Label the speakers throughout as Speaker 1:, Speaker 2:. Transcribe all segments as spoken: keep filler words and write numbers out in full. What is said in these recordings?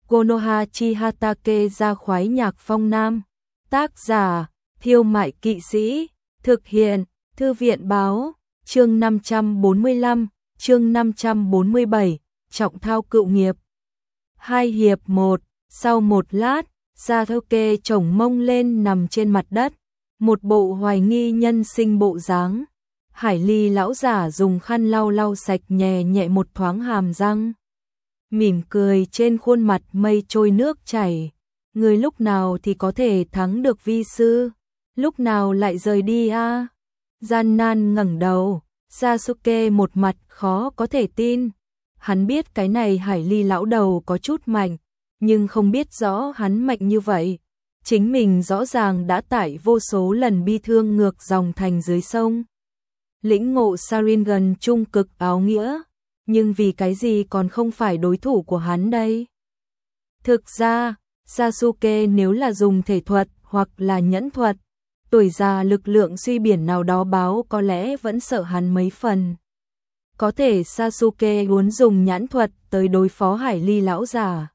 Speaker 1: Konoha Chihatake ra khoái nhạc phong nam. Tác giả, Thiêu Mại Kỵ Sĩ. Thực hiện, Thư viện Báo. Chương năm trăm bốn mươi lăm, chương năm trăm bốn mươi bảy, trọng thao cựu nghiệp. Hai hiệp một, sau một lát, Sasuke chổng mông lên nằm trên mặt đất, một bộ hoài nghi nhân sinh bộ dáng. Hải Ly lão giả dùng khăn lau lau sạch nhẹ nhẹ một thoáng hàm răng. Mỉm cười trên khuôn mặt mây trôi nước chảy. Người lúc nào thì có thể thắng được vi sư, lúc nào lại rời đi a? À? Gian nan ngẩng đầu, Sasuke một mặt khó có thể tin. Hắn biết cái này Hải Ly lão đầu có chút mạnh, nhưng không biết rõ hắn mạnh như vậy. Chính mình rõ ràng đã tải vô số lần bi thương ngược dòng thành dưới sông. Lĩnh ngộ Sharingan trung cực áo nghĩa, nhưng vì cái gì còn không phải đối thủ của hắn đây? Thực ra, Sasuke nếu là dùng thể thuật hoặc là nhẫn thuật, tuổi già lực lượng suy biển nào đó báo có lẽ vẫn sợ hắn mấy phần. Có thể Sasuke muốn dùng nhãn thuật tới đối phó Hải Ly lão giả.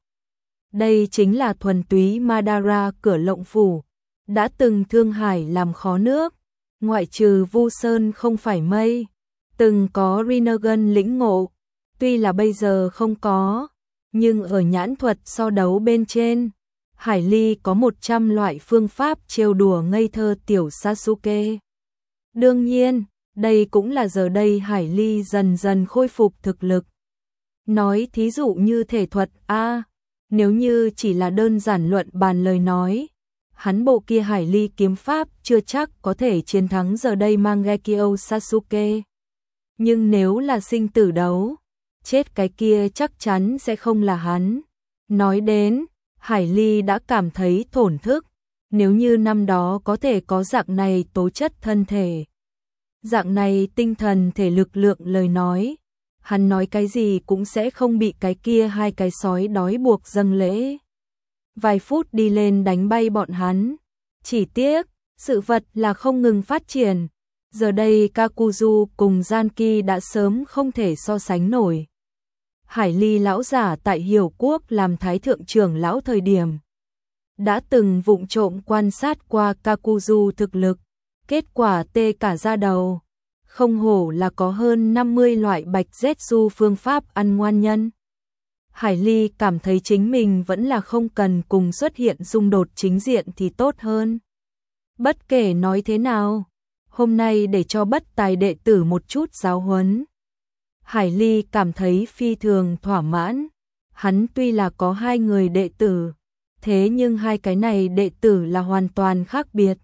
Speaker 1: Đây chính là thuần túy Madara cửa lộng phủ, đã từng thương hải làm khó nước, ngoại trừ Vu Sơn không phải mây, từng có Rinnegan lĩnh ngộ, tuy là bây giờ không có, nhưng ở nhãn thuật so đấu bên trên, Hải Ly có một trăm loại phương pháp trêu đùa ngây thơ tiểu Sasuke. Đương nhiên, đây cũng là giờ đây Hải Ly dần dần khôi phục thực lực. Nói thí dụ như thể thuật a, nếu như chỉ là đơn giản luận bàn lời nói, hắn bộ kia Hải Ly kiếm pháp chưa chắc có thể chiến thắng giờ đây Mangekyo Sasuke. Nhưng nếu là sinh tử đấu, chết cái kia chắc chắn sẽ không là hắn. Nói đến, Hải Ly đã cảm thấy thổn thức, nếu như năm đó có thể có dạng này tố chất thân thể, dạng này tinh thần thể lực lượng lời nói, hắn nói cái gì cũng sẽ không bị cái kia hai cái sói đói buộc dâng lễ. Vài phút đi lên đánh bay bọn hắn, chỉ tiếc, sự vật là không ngừng phát triển, giờ đây Kakuzu cùng Zanki đã sớm không thể so sánh nổi. Hải Ly lão giả tại Hiểu Quốc làm thái thượng trưởng lão thời điểm, đã từng vụng trộm quan sát qua Kakuzu thực lực, kết quả tê cả da đầu, không hổ là có hơn năm mươi loại bạch zetsu phương pháp ăn ngoan nhân. Hải Ly cảm thấy chính mình vẫn là không cần cùng xuất hiện xung đột chính diện thì tốt hơn. Bất kể nói thế nào, hôm nay để cho bất tài đệ tử một chút giáo huấn. Hải Ly cảm thấy phi thường thỏa mãn, hắn tuy là có hai người đệ tử, thế nhưng hai cái này đệ tử là hoàn toàn khác biệt.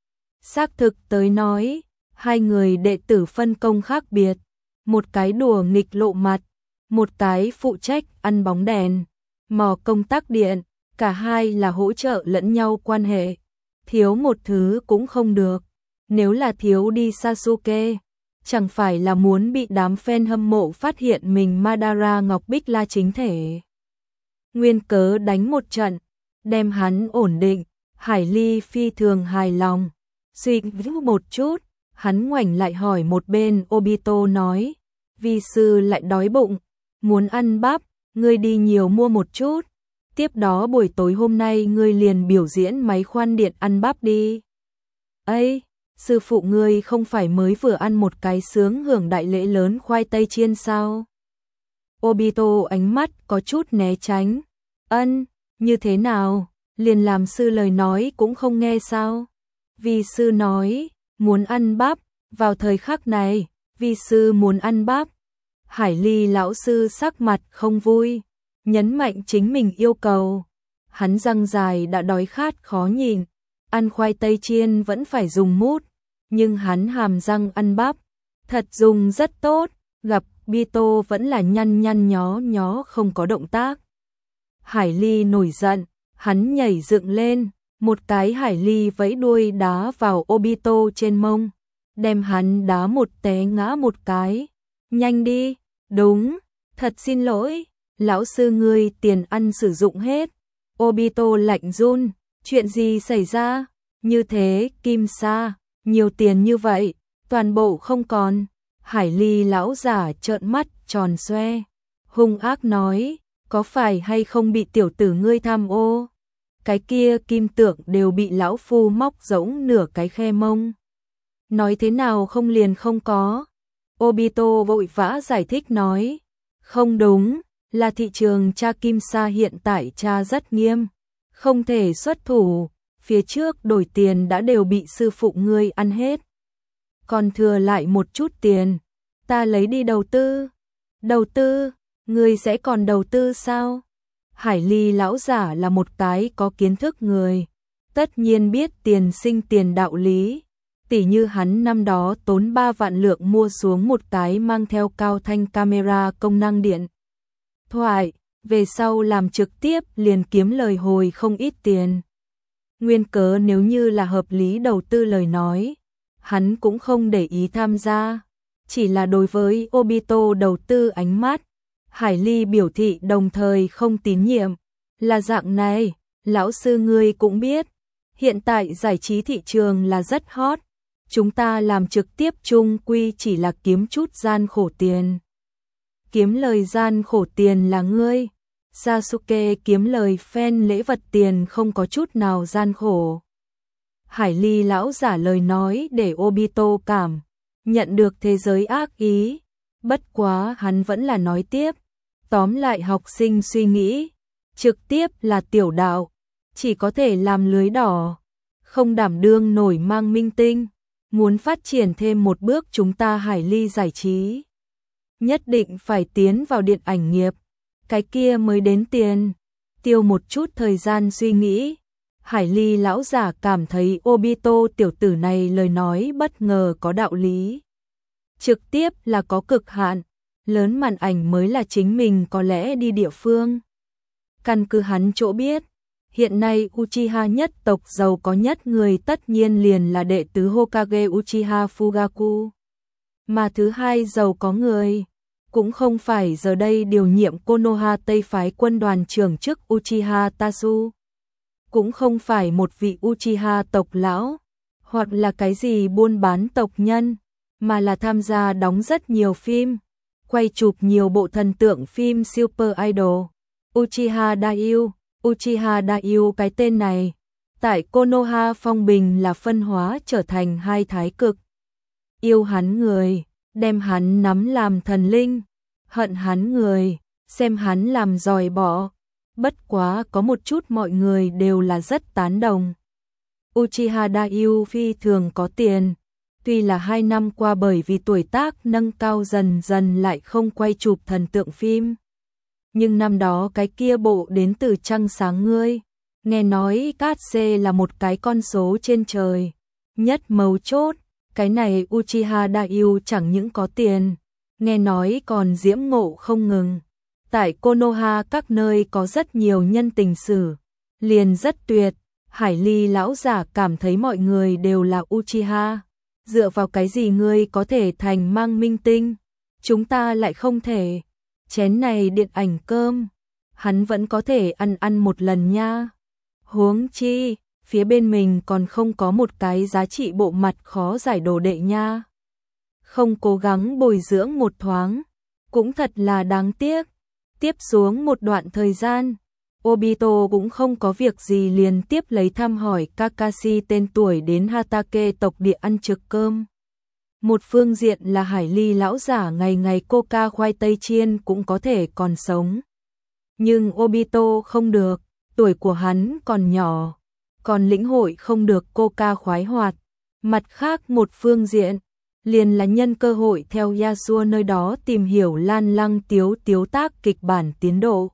Speaker 1: Xác thực tới nói, hai người đệ tử phân công khác biệt, một cái đùa nghịch lộ mặt, một cái phụ trách ăn bóng đèn, mò công tắc điện, cả hai là hỗ trợ lẫn nhau quan hệ, thiếu một thứ cũng không được. Nếu là thiếu đi Sasuke, chẳng phải là muốn bị đám fan hâm mộ phát hiện mình Madara Ngọc Bích La chính thể. Nguyên cớ đánh một trận, đem hắn ổn định, Hải Ly phi thường hài lòng. Suy nghĩ một chút, hắn ngoảnh lại hỏi một bên Obito nói, vi sư lại đói bụng, muốn ăn bắp, ngươi đi nhiều mua một chút, tiếp đó buổi tối hôm nay ngươi liền biểu diễn máy khoan điện ăn bắp đi. Ây, sư phụ ngươi không phải mới vừa ăn một cái sướng hưởng đại lễ lớn khoai tây chiên sao? Obito ánh mắt có chút né tránh. Ân, như thế nào, liền làm sư lời nói cũng không nghe sao? Vi sư nói, muốn ăn bắp, vào thời khắc này, vi sư muốn ăn bắp. Hải Ly lão sư sắc mặt không vui, nhấn mạnh chính mình yêu cầu. Hắn răng dài đã đói khát khó nhìn, ăn khoai tây chiên vẫn phải dùng mút, nhưng hắn hàm răng ăn bắp, thật dùng rất tốt, gặp Bito vẫn là nhăn nhăn nhó nhó không có động tác. Hải Ly nổi giận, hắn nhảy dựng lên, một cái Hải Ly vẫy đuôi đá vào Obito trên mông, đem hắn đá một té ngã một cái. Nhanh đi, đúng, thật xin lỗi, lão sư ngươi tiền ăn sử dụng hết. Obito lạnh run, chuyện gì xảy ra? Như thế, Kim Sa, nhiều tiền như vậy, toàn bộ không còn. Hải Ly lão giả trợn mắt tròn xoe, hung ác nói, có phải hay không bị tiểu tử ngươi tham ô? Cái kia kim tượng đều bị lão phu móc rỗng nửa cái khe mông. Nói thế nào không liền không có. Obito vội vã giải thích nói, không đúng, là thị trường tra kim sa hiện tại tra rất nghiêm, không thể xuất thủ, phía trước đổi tiền đã đều bị sư phụ ngươi ăn hết. Còn thừa lại một chút tiền, ta lấy đi đầu tư. Đầu tư, ngươi sẽ còn đầu tư sao? Hải Ly lão giả là một cái có kiến thức người, tất nhiên biết tiền sinh tiền đạo lý. Tỉ như hắn năm đó tốn ba vạn lượng mua xuống một cái mang theo cao thanh camera công năng điện thoại, về sau làm trực tiếp liền kiếm lời hồi không ít tiền. Nguyên cớ nếu như là hợp lý đầu tư lời nói, hắn cũng không để ý tham gia, chỉ là đối với Obito đầu tư ánh mắt, Hải Ly biểu thị đồng thời không tín nhiệm. Là dạng này, lão sư ngươi cũng biết, hiện tại giải trí thị trường là rất hot, chúng ta làm trực tiếp chung quy chỉ là kiếm chút gian khổ tiền. Kiếm lời gian khổ tiền là ngươi, Sasuke kiếm lời fan lễ vật tiền không có chút nào gian khổ. Hải Ly lão giả lời nói để Obito cảm nhận được thế giới ác ý, bất quá hắn vẫn là nói tiếp, tóm lại học sinh suy nghĩ, trực tiếp là tiểu đạo, chỉ có thể làm lưới đỏ, không đảm đương nổi mang minh tinh, muốn phát triển thêm một bước chúng ta Hải Ly giải trí, nhất định phải tiến vào điện ảnh nghiệp, cái kia mới đến tiền. Tiêu một chút thời gian suy nghĩ, Hải Ly lão giả cảm thấy Obito tiểu tử này lời nói bất ngờ có đạo lý. Trực tiếp là có cực hạn, lớn màn ảnh mới là chính mình có lẽ đi địa phương. Căn cứ hắn chỗ biết, hiện nay Uchiha nhất tộc giàu có nhất người tất nhiên liền là đệ tứ Hokage Uchiha Fugaku. Mà thứ hai giàu có người, cũng không phải giờ đây điều nhiệm Konoha Tây phái quân đoàn trưởng chức Uchiha Tasu. Cũng không phải một vị Uchiha tộc lão, hoặc là cái gì buôn bán tộc nhân, mà là tham gia đóng rất nhiều phim, quay chụp nhiều bộ thần tượng phim Super Idol. Uchiha Daioh, Uchiha Daioh cái tên này, tại Konoha Phong Bình là phân hóa trở thành hai thái cực. Yêu hắn người, đem hắn nắm làm thần linh, hận hắn người, xem hắn làm dòi bỏ. Bất quá có một chút mọi người đều là rất tán đồng. Uchiha Daioh phi thường có tiền, tuy là hai năm qua bởi vì tuổi tác nâng cao dần dần lại không quay chụp thần tượng phim. Nhưng năm đó cái kia bộ đến từ trăng sáng ngươi, nghe nói cát xê là một cái con số trên trời. Nhất mấu chốt, cái này Uchiha Daioh chẳng những có tiền, nghe nói còn diễm ngộ không ngừng. Tại Konoha các nơi có rất nhiều nhân tình sử, liền rất tuyệt. Hải Ly lão giả cảm thấy mọi người đều là Uchiha, dựa vào cái gì ngươi có thể thành mang minh tinh, chúng ta lại không thể. Chén này điện ảnh cơm, hắn vẫn có thể ăn ăn một lần nha. Huống chi, phía bên mình còn không có một cái giá trị bộ mặt khó giải đồ đệ nha. Không cố gắng bồi dưỡng một thoáng, cũng thật là đáng tiếc. Tiếp xuống một đoạn thời gian, Obito cũng không có việc gì liền tiếp lấy thăm hỏi Kakashi tên tuổi đến Hatake tộc địa ăn trực cơm. Một phương diện là Hải Ly lão giả ngày ngày coca khoai tây chiên cũng có thể còn sống. Nhưng Obito không được, tuổi của hắn còn nhỏ, còn lĩnh hội không được coca khoái hoạt. Mặt khác một phương diện, liền là nhân cơ hội theo Yasuo nơi đó tìm hiểu Lan Lăng Tiếu Tiếu tác kịch bản tiến độ.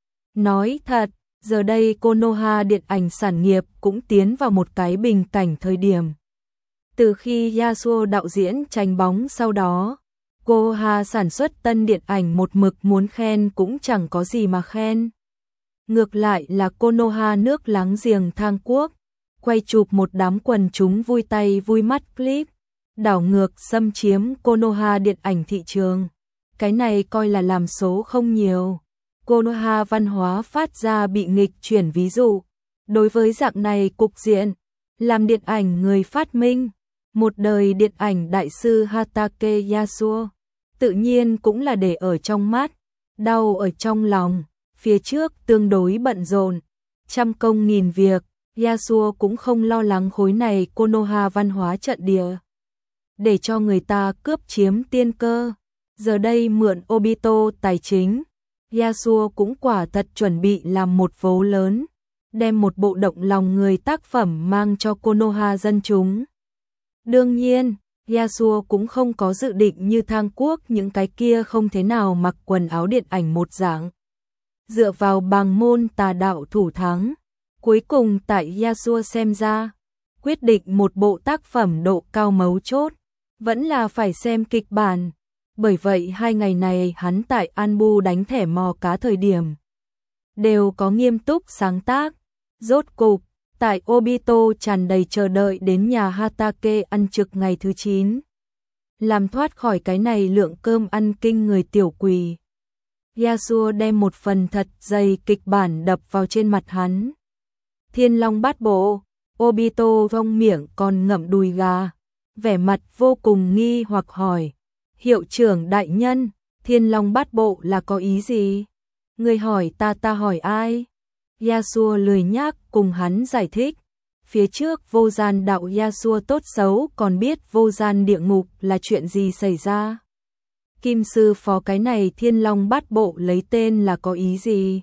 Speaker 1: Nói thật, giờ đây Konoha điện ảnh sản nghiệp cũng tiến vào một cái bình cảnh thời điểm. Từ khi Yasuo đạo diễn tranh bóng sau đó, Konoha sản xuất tân điện ảnh một mực muốn khen cũng chẳng có gì mà khen. Ngược lại là Konoha nước láng giềng Thang Quốc, quay chụp một đám quần chúng vui tay vui mắt clip, đảo ngược xâm chiếm Konoha điện ảnh thị trường. Cái này coi là làm số không nhiều. Konoha văn hóa phát ra bị nghịch chuyển ví dụ. Đối với dạng này cục diện, làm điện ảnh người phát minh, một đời điện ảnh đại sư Hatake Yasuo, tự nhiên cũng là để ở trong mắt, đau ở trong lòng. phía trước tương đối bận rộn, trăm công nghìn việc, Yasuo cũng không lo lắng khối này Konoha văn hóa trận địa, để cho người ta cướp chiếm tiên cơ. Giờ đây mượn Obito tài chính, Yasuo cũng quả thật chuẩn bị làm một vố lớn, đem một bộ động lòng người tác phẩm mang cho Konoha dân chúng. Đương nhiên, Yasuo cũng không có dự định như Thang Quốc những cái kia không thế nào mặc quần áo điện ảnh một dạng. Dựa vào bàng môn tà đạo thủ thắng, cuối cùng tại Yasuo xem ra, quyết định một bộ tác phẩm độ cao mấu chốt, vẫn là phải xem kịch bản. Bởi vậy hai ngày này hắn tại Anbu đánh thẻ mò cá thời điểm, đều có nghiêm túc sáng tác. Rốt cục, tại Obito tràn đầy chờ đợi đến nhà Hatake ăn trực ngày thứ chín. Làm thoát khỏi cái này lượng cơm ăn kinh người tiểu quỷ. Yasuo đem một phần thật dày kịch bản đập vào trên mặt hắn. Thiên Long Bát Bộ, Obito vong miệng còn ngậm đùi gà, vẻ mặt vô cùng nghi hoặc hỏi. Hiệu trưởng đại nhân, Thiên Long Bát Bộ là có ý gì? Người hỏi ta ta hỏi ai? Yasuo lười nhác cùng hắn giải thích. Phía trước vô gian đạo Yasuo tốt xấu còn biết vô gian địa ngục là chuyện gì xảy ra. Kim sư phó cái này Thiên Long Bát Bộ lấy tên là có ý gì?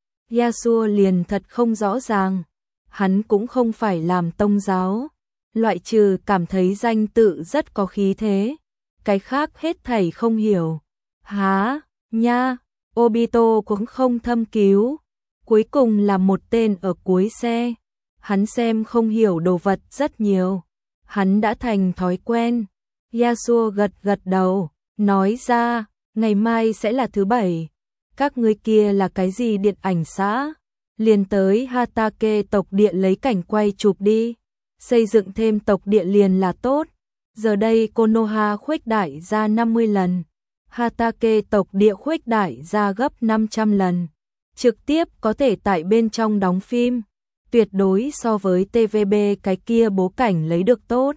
Speaker 1: Yasuo liền thật không rõ ràng. Hắn cũng không phải làm tông giáo, loại trừ cảm thấy danh tự rất có khí thế. Cái khác hết thảy không hiểu. Há, nha, Obito cũng không thâm cứu. Cuối cùng là một tên ở cuối xe. Hắn xem không hiểu đồ vật rất nhiều. Hắn đã thành thói quen. Yasuo gật gật đầu, nói ra, ngày mai sẽ là thứ bảy. Các ngươi kia là cái gì điện ảnh xã? Liền tới Hatake tộc địa lấy cảnh quay chụp đi. Xây dựng thêm tộc địa liền là tốt. Giờ đây Konoha khuếch đại ra năm mươi lần. Hatake tộc địa khuếch đại ra gấp năm trăm lần. Trực tiếp có thể tại bên trong đóng phim. Tuyệt đối so với tê vê bê cái kia bố cảnh lấy được tốt.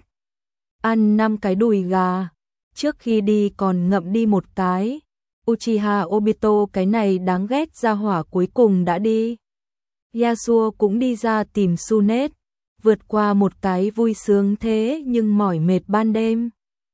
Speaker 1: Ăn năm cái đùi gà. Trước khi đi còn ngậm đi một cái. Uchiha Obito cái này đáng ghét ra hỏa cuối cùng đã đi. Yasuo cũng đi ra tìm Tsunade. Vượt qua một cái vui sướng thế nhưng mỏi mệt ban đêm.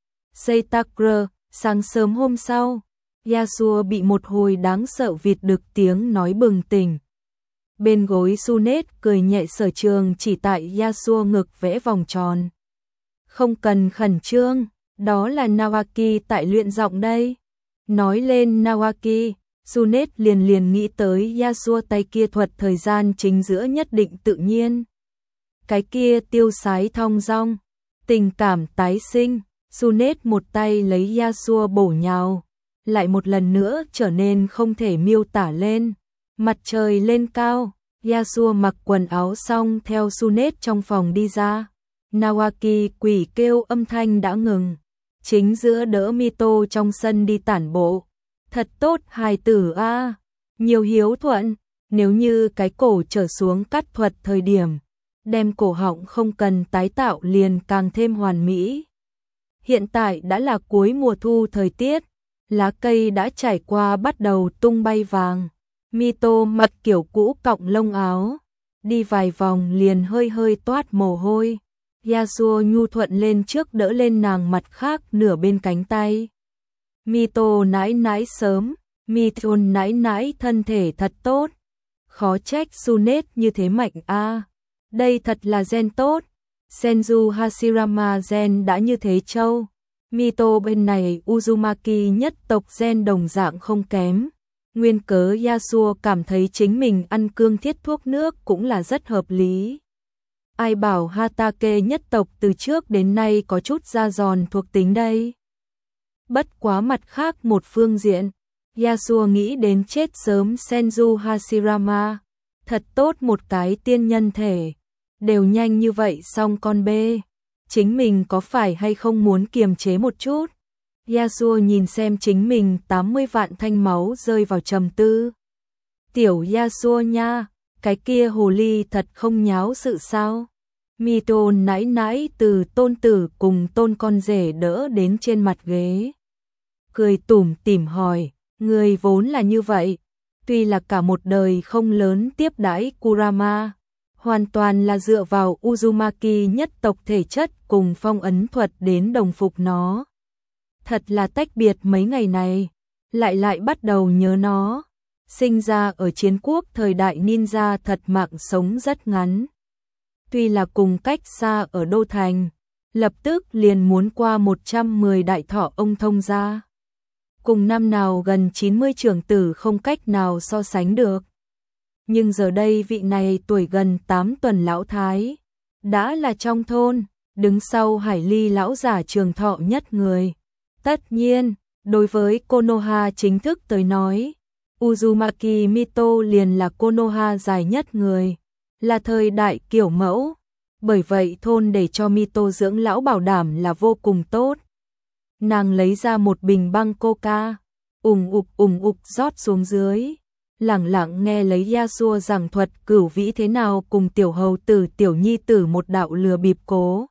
Speaker 1: Seitakura, sáng sớm hôm sau, Yasuo bị một hồi đáng sợ vịt đực tiếng nói bừng tỉnh. Bên gối Tsunade cười nhẹ sở trường chỉ tại Yasuo ngực vẽ vòng tròn. Không cần khẩn trương, đó là Nawaki tại luyện giọng đây. Nói lên Nawaki, Tsunade liền liền nghĩ tới Yasuo tay kia thuật thời gian chính giữa nhất định tự nhiên. Cái kia tiêu sái thong dong, tình cảm tái sinh, Tsunade một tay lấy Yasuo bổ nhào, lại một lần nữa trở nên không thể miêu tả lên. Mặt trời lên cao, Yasuo mặc quần áo xong theo Tsunade trong phòng đi ra. Nawaki quỷ kêu âm thanh đã ngừng, chính giữa đỡ Mito trong sân đi tản bộ. Thật tốt hài tử a, nhiều hiếu thuận, nếu như cái cổ trở xuống cắt thuật thời điểm, đem cổ họng không cần tái tạo liền càng thêm hoàn mỹ. Hiện tại đã là cuối mùa thu thời tiết, lá cây đã trải qua bắt đầu tung bay vàng. Mito mặc kiểu cũ cọng lông áo, đi vài vòng liền hơi hơi toát mồ hôi. Yasuo nhu thuận lên trước đỡ lên nàng mặt khác nửa bên cánh tay. Mito nãi nãi sớm, Mito nãi nãi thân thể thật tốt. Khó trách Tsunade như thế mạnh a. Đây thật là gen tốt. Senju Hashirama gen đã như thế châu. Mito bên này Uzumaki nhất tộc gen đồng dạng không kém. Nguyên cớ Yasuo cảm thấy chính mình ăn cương thiết thuốc nước cũng là rất hợp lý. Ai bảo Hatake nhất tộc từ trước đến nay có chút da giòn thuộc tính đây. Bất quá mặt khác một phương diện, Yasuo nghĩ đến chết sớm Senju Hashirama. Thật tốt một cái tiên nhân thể. Đều nhanh như vậy xong con bê. Chính mình có phải hay không muốn kiềm chế một chút? Yasuo nhìn xem chính mình tám mươi vạn thanh máu rơi vào trầm tư. Tiểu Yasuo nha, cái kia hồ ly thật không nháo sự sao? Mito nãi nãi từ tôn tử cùng tôn con rể đỡ đến trên mặt ghế. Cười tủm tỉm hỏi, người vốn là như vậy. Tuy là cả một đời không lớn tiếp đãi Kurama, hoàn toàn là dựa vào Uzumaki nhất tộc thể chất cùng phong ấn thuật đến đồng phục nó. Thật là tách biệt mấy ngày này, lại lại bắt đầu nhớ nó. Sinh ra ở chiến quốc thời đại ninja thật mạng sống rất ngắn. Tuy là cùng cách xa ở Đô Thành, lập tức liền muốn qua một trăm mười đại thọ ông thông gia. Cùng năm nào gần chín mươi trưởng tử không cách nào so sánh được. Nhưng giờ đây vị này tuổi gần tám tuần lão thái, đã là trong thôn, đứng sau Hải Ly lão giả trường thọ nhất người. Tất nhiên, đối với Konoha chính thức tới nói, Uzumaki Mito liền là Konoha dài nhất người, là thời đại kiểu mẫu. Bởi vậy thôn để cho Mito dưỡng lão bảo đảm là vô cùng tốt. Nàng lấy ra một bình băng coca, ùng ục ùng ục rót xuống dưới, lẳng lặng nghe lấy Yasuo giảng thuật cửu vĩ thế nào cùng tiểu hầu tử tiểu nhi tử một đạo lừa bịp cố.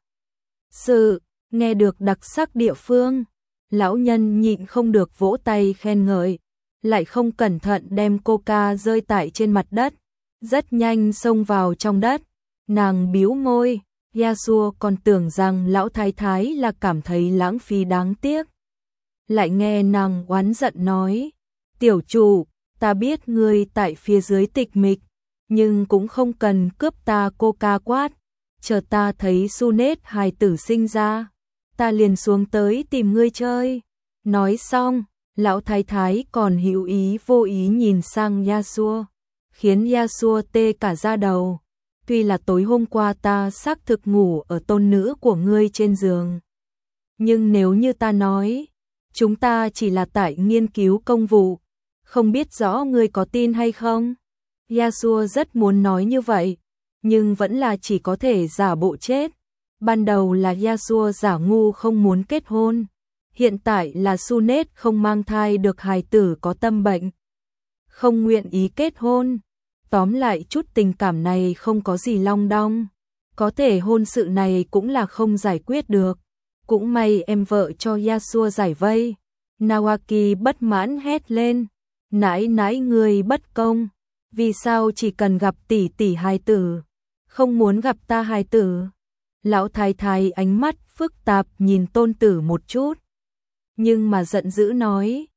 Speaker 1: Sự, nghe được đặc sắc địa phương, lão nhân nhịn không được vỗ tay khen ngợi, lại không cẩn thận đem coca rơi tại trên mặt đất, rất nhanh xông vào trong đất. Nàng bĩu môi, Yasuo còn tưởng rằng lão thái thái là cảm thấy lãng phí đáng tiếc. Lại nghe nàng oán giận nói, tiểu chủ, ta biết ngươi tại phía dưới tịch mịch, nhưng cũng không cần cướp ta coca quát, chờ ta thấy Sunet hài tử sinh ra, ta liền xuống tới tìm ngươi chơi. Nói xong, lão thái thái còn hữu ý vô ý nhìn sang Yasuo, khiến Yasuo tê cả da đầu. Tuy là tối hôm qua ta xác thực ngủ ở tôn nữ của ngươi trên giường, nhưng nếu như ta nói, chúng ta chỉ là tại nghiên cứu công vụ, không biết rõ ngươi có tin hay không? Yasuo rất muốn nói như vậy, nhưng vẫn là chỉ có thể giả bộ chết. Ban đầu là Yasuo giả ngu không muốn kết hôn, hiện tại là Sunet không mang thai được hài tử có tâm bệnh, không nguyện ý kết hôn. Tóm lại chút tình cảm này không có gì long đong, có thể hôn sự này cũng là không giải quyết được. Cũng may em vợ cho Yasuo giải vây. Nawaki bất mãn hét lên, nãi nãi người bất công, vì sao chỉ cần gặp tỷ tỷ hài tử, không muốn gặp ta hài tử? Lão thái thái ánh mắt phức tạp nhìn tôn tử một chút, nhưng mà giận dữ nói,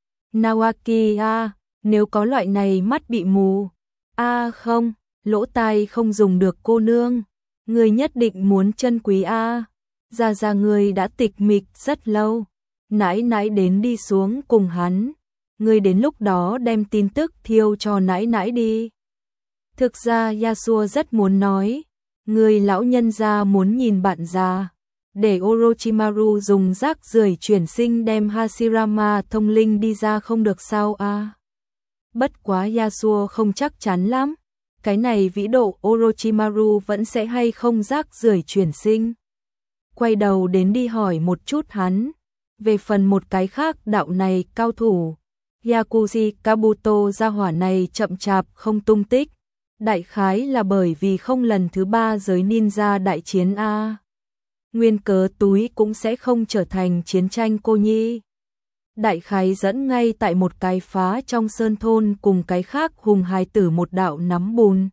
Speaker 1: Nawaki à, nếu có loại này mắt bị mù. A à không, lỗ tai không dùng được cô nương, người nhất định muốn chân quý a. À. Gia gia người đã tịch mịch rất lâu, nãi nãi đến đi xuống cùng hắn, người đến lúc đó đem tin tức thiêu cho nãi nãi đi. Thực ra Yasuo rất muốn nói, người lão nhân gia muốn nhìn bạn già, để Orochimaru dùng rác rưởi chuyển sinh đem Hashirama thông linh đi ra không được sao a. À. Bất quá Yasuo không chắc chắn lắm, cái này vĩ độ Orochimaru vẫn sẽ hay không rác rưởi chuyển sinh. Quay đầu đến đi hỏi một chút hắn, về phần một cái khác đạo này cao thủ, Yakuji Kabuto gia hỏa này chậm chạp không tung tích, đại khái là bởi vì không lần thứ ba giới ninja đại chiến a. Nguyên cớ túi cũng sẽ không trở thành chiến tranh cô nhi. Đại khái dẫn ngay tại một cái phá trong sơn thôn cùng cái khác hùng hài tử một đạo nắm bùn.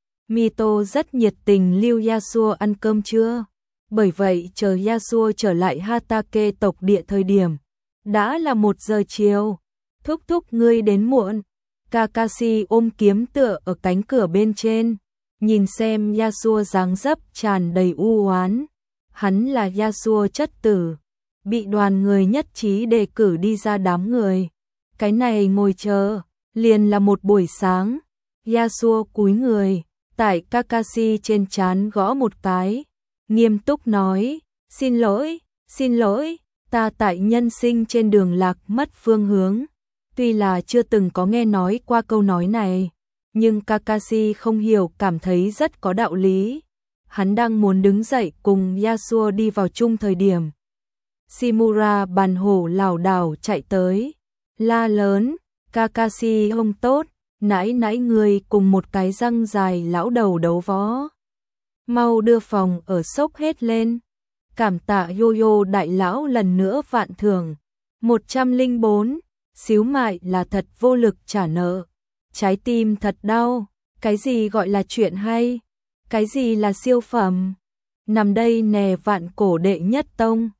Speaker 1: Mito rất nhiệt tình lưu Yasuo ăn cơm trưa, bởi vậy chờ Yasuo trở lại Hatake tộc địa thời điểm, đã là một giờ chiều. Thúc thúc ngươi đến muộn. Kakashi ôm kiếm tựa ở cánh cửa bên trên, nhìn xem Yasuo dáng dấp tràn đầy u oán. Hắn là Yasuo chất tử, bị đoàn người nhất trí đề cử đi ra đám người. Cái này ngồi chờ, liền là một buổi sáng. Yasuo cúi người, tại Kakashi trên trán gõ một cái, nghiêm túc nói, xin lỗi, xin lỗi, ta tại nhân sinh trên đường lạc mất phương hướng. Tuy là chưa từng có nghe nói qua câu nói này, nhưng Kakashi không hiểu cảm thấy rất có đạo lý. Hắn đang muốn đứng dậy cùng Yasuo đi vào chung thời điểm. Shimura bàn hổ lảo đảo chạy tới, la lớn, Kakashi không tốt, nãy nãy người cùng một cái răng dài lão đầu đấu võ. Mau đưa phòng ở sốc hết lên, cảm tạ Yoyo đại lão lần nữa vạn thưởng. một trăm linh bốn, xíu mại là thật vô lực trả nợ. trái tim thật đau, cái gì gọi là chuyện hay, cái gì là siêu phẩm. Nằm đây nè vạn cổ đệ nhất tông.